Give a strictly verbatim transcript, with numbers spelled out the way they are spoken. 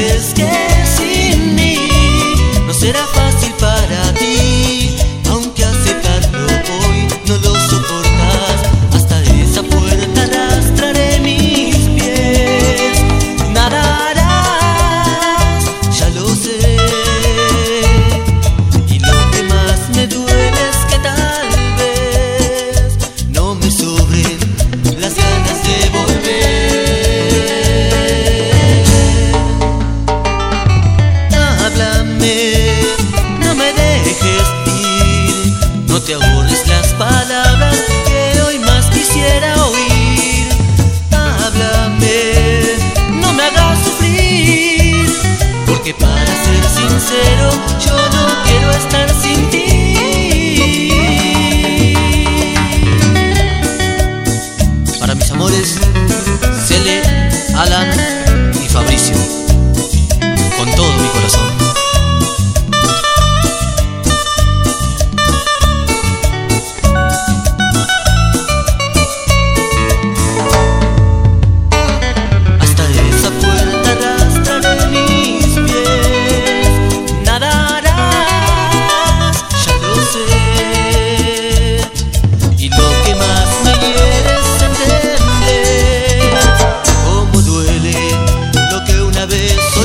sabes que sin mí no será fácil para ti, aunque aceptarlo hoy no lo soportas. Hasta esa puerta arrastraré mis pies, nada harás, ya lo sé. Y lo que más me duele es que tal vez no me sobren las ganas de volver. No me dejes ir, no te ahorres las palabras que hoy más quisiera oír. Háblame, no me hagas sufrir, porque para ser sincero yo no quiero estar sin ti. Para mis amores, Cele, Alan y Fabricio, con todo mi corazón. Vez